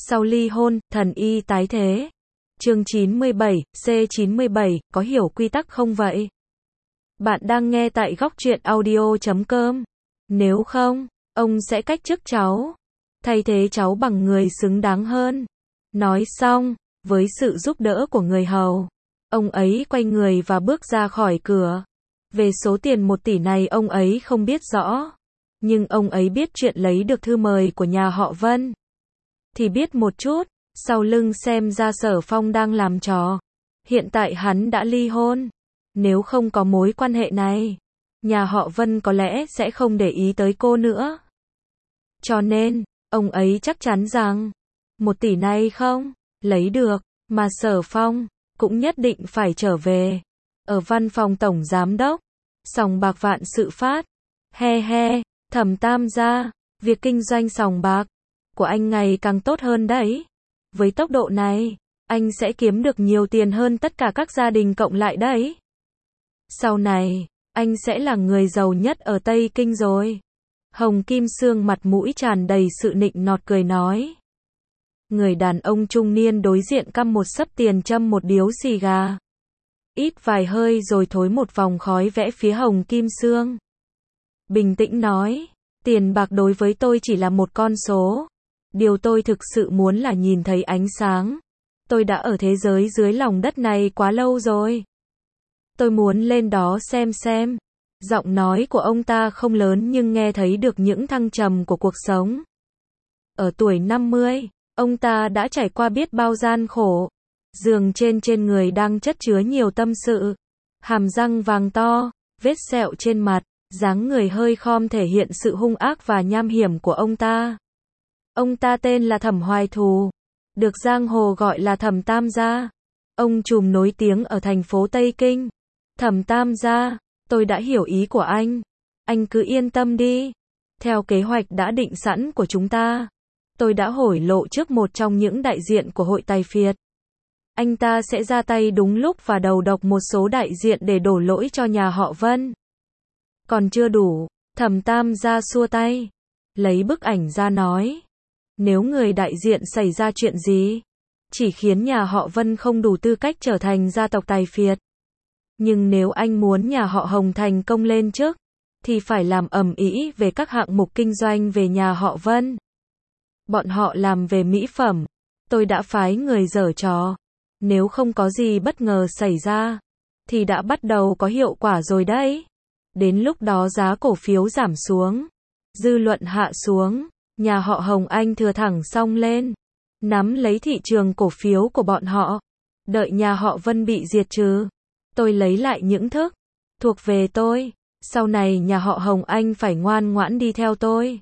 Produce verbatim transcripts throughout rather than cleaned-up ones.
Sau ly hôn, thần y tái thế. Chương chín mươi bảy, C chín mươi bảy, có hiểu quy tắc không vậy? Bạn đang nghe tại góc truyện audio chấm com. Nếu không, ông sẽ cách chức cháu, thay thế cháu bằng người xứng đáng hơn. Nói xong, với sự giúp đỡ của người hầu, ông ấy quay người và bước ra khỏi cửa. Về số tiền một tỷ này ông ấy không biết rõ, nhưng ông ấy biết chuyện lấy được thư mời của nhà họ Vân thì biết một chút. Sau lưng xem ra Sở Phong đang làm trò. Hiện tại hắn đã ly hôn. Nếu không có mối quan hệ này, nhà họ Vân có lẽ sẽ không để ý tới cô nữa. Cho nên, ông ấy chắc chắn rằng, một tỷ này không lấy được, mà Sở Phong cũng nhất định phải trở về. Ở văn phòng tổng giám đốc, sòng bạc Vạn Sự Phát. He he, Thẩm Tam gia, việc kinh doanh sòng bạc của anh ngày càng tốt hơn đấy. Với tốc độ này, anh sẽ kiếm được nhiều tiền hơn tất cả các gia đình cộng lại đấy. Sau này, anh sẽ là người giàu nhất ở Tây Kinh rồi. Hồng Kim Sương mặt mũi tràn đầy sự nịnh nọt cười nói. Người đàn ông trung niên đối diện căm một xấp tiền châm một điếu xì gà. Ít vài hơi rồi thối một vòng khói vẽ phía Hồng Kim Sương. Bình tĩnh nói, tiền bạc đối với tôi chỉ là một con số. Điều tôi thực sự muốn là nhìn thấy ánh sáng. Tôi đã ở thế giới dưới lòng đất này quá lâu rồi. Tôi muốn lên đó xem xem. Giọng nói của ông ta không lớn nhưng nghe thấy được những thăng trầm của cuộc sống. Ở tuổi năm mươi, ông ta đã trải qua biết bao gian khổ. Giường trên trên người đang chất chứa nhiều tâm sự. Hàm răng vàng to, vết sẹo trên mặt, dáng người hơi khom thể hiện sự hung ác và nham hiểm của ông ta. Ông ta tên là Thẩm Hoài Thù, được giang hồ gọi là Thẩm Tam gia. Ông trùm nổi tiếng ở thành phố Tây Kinh. Thẩm Tam gia, tôi đã hiểu ý của anh. Anh cứ yên tâm đi. Theo kế hoạch đã định sẵn của chúng ta, tôi đã hối lộ trước một trong những đại diện của hội tài phiệt. Anh ta sẽ ra tay đúng lúc và đầu độc một số đại diện để đổ lỗi cho nhà họ Vân. Còn chưa đủ, Thẩm Tam gia xua tay, lấy bức ảnh ra nói. Nếu người đại diện xảy ra chuyện gì, chỉ khiến nhà họ Vân không đủ tư cách trở thành gia tộc tài phiệt. Nhưng nếu anh muốn nhà họ Hồng thành công lên trước, thì phải làm ầm ĩ về các hạng mục kinh doanh về nhà họ Vân. Bọn họ làm về mỹ phẩm, tôi đã phái người giở trò. Nếu không có gì bất ngờ xảy ra, thì đã bắt đầu có hiệu quả rồi đấy. Đến lúc đó giá cổ phiếu giảm xuống, dư luận hạ xuống. Nhà họ Hồng Anh thừa thẳng song lên, nắm lấy thị trường cổ phiếu của bọn họ. Đợi nhà họ Vân bị diệt trừ, tôi lấy lại những thức thuộc về tôi. Sau này nhà họ Hồng Anh phải ngoan ngoãn đi theo tôi.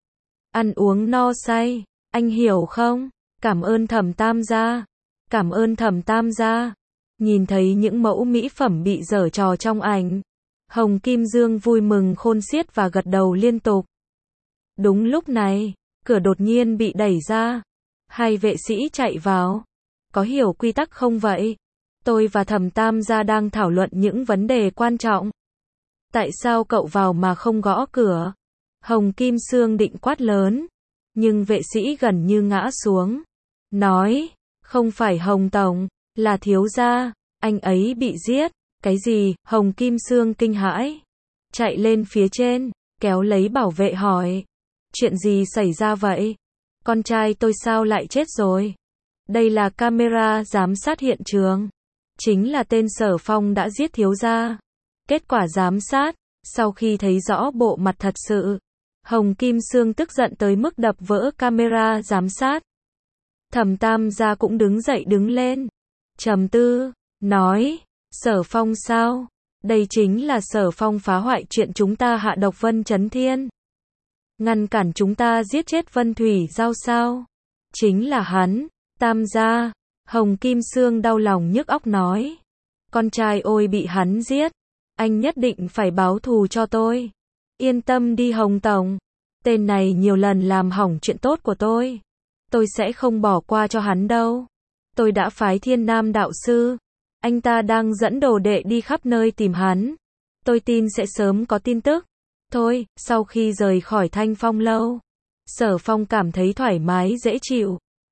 Ăn uống no say, anh hiểu không? Cảm ơn Thẩm Tam gia. Cảm ơn Thẩm Tam gia. Nhìn thấy những mẫu mỹ phẩm bị giở trò trong ảnh, Hồng Kim Dương vui mừng khôn xiết và gật đầu liên tục. Đúng lúc này, cửa đột nhiên bị đẩy ra. Hai vệ sĩ chạy vào. Có hiểu quy tắc không vậy? Tôi và Thẩm Tam gia đang thảo luận những vấn đề quan trọng. Tại sao cậu vào mà không gõ cửa? Hồng Kim Sương định quát lớn, nhưng vệ sĩ gần như ngã xuống. Nói, không phải Hồng Tổng, là thiếu gia, anh ấy bị giết. Cái gì? Hồng Kim Sương kinh hãi, chạy lên phía trên, kéo lấy bảo vệ hỏi. Chuyện gì xảy ra vậy? Con trai tôi sao lại chết rồi? Đây là camera giám sát hiện trường. Chính là tên Sở Phong đã giết thiếu gia. Kết quả giám sát, sau khi thấy rõ bộ mặt thật sự, Hồng Kim Sương tức giận tới mức đập vỡ camera giám sát. Thẩm Tam gia cũng đứng dậy đứng lên, trầm tư, nói, Sở Phong sao? Đây chính là Sở Phong phá hoại chuyện chúng ta hạ độc Vân Chấn Thiên. Ngăn cản chúng ta giết chết Vân Thủy Giao sao? Chính là hắn. Tam gia, Hồng Kim Sương đau lòng nhức óc nói. Con trai ôi bị hắn giết. Anh nhất định phải báo thù cho tôi. Yên tâm đi Hồng Tổng. Tên này nhiều lần làm hỏng chuyện tốt của tôi. Tôi sẽ không bỏ qua cho hắn đâu. Tôi đã phái Thiên Nam đạo sư. Anh ta đang dẫn đồ đệ đi khắp nơi tìm hắn. Tôi tin sẽ sớm có tin tức. Thôi, sau khi rời khỏi Thanh Phong lâu, Sở Phong cảm thấy thoải mái dễ chịu.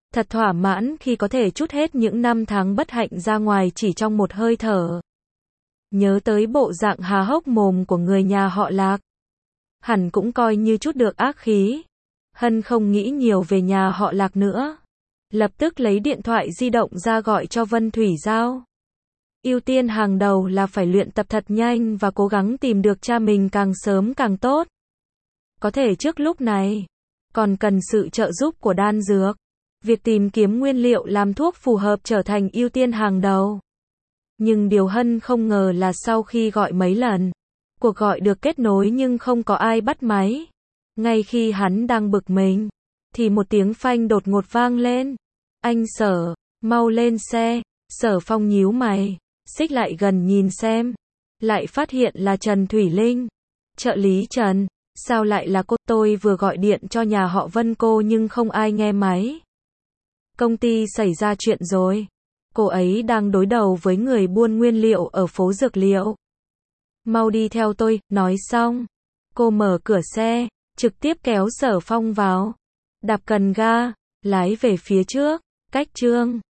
Thật thỏa mãn khi có thể trút hết những năm tháng bất hạnh ra ngoài chỉ trong một hơi thở. Nhớ tới bộ dạng há hốc mồm của người nhà họ Lạc. Hẳn cũng coi như chút được ác khí. Hân không nghĩ nhiều về nhà họ Lạc nữa. Lập tức lấy điện thoại di động ra gọi cho Vân Thủy Giao. Ưu tiên hàng đầu là phải luyện tập thật nhanh và cố gắng tìm được cha mình càng sớm càng tốt. Có thể trước lúc này, còn cần sự trợ giúp của đan dược. Việc tìm kiếm nguyên liệu làm thuốc phù hợp trở thành ưu tiên hàng đầu. Nhưng điều Hân không ngờ là sau khi gọi mấy lần, cuộc gọi được kết nối nhưng không có ai bắt máy. Ngay khi hắn đang bực mình, thì một tiếng phanh đột ngột vang lên. Anh Sở, mau lên xe. Sở Phong nhíu mày, xích lại gần nhìn xem. Lại phát hiện là Trần Thủy Linh. Trợ lý Trần, sao lại là cô? Tôi vừa gọi điện cho nhà họ Vân cô nhưng không ai nghe máy. Công ty xảy ra chuyện rồi. Cô ấy đang đối đầu với người buôn nguyên liệu ở phố dược liệu. Mau đi theo tôi, nói xong. Cô mở cửa xe, trực tiếp kéo Sở Phong vào. Đạp cần ga, lái về phía trước, cách Trương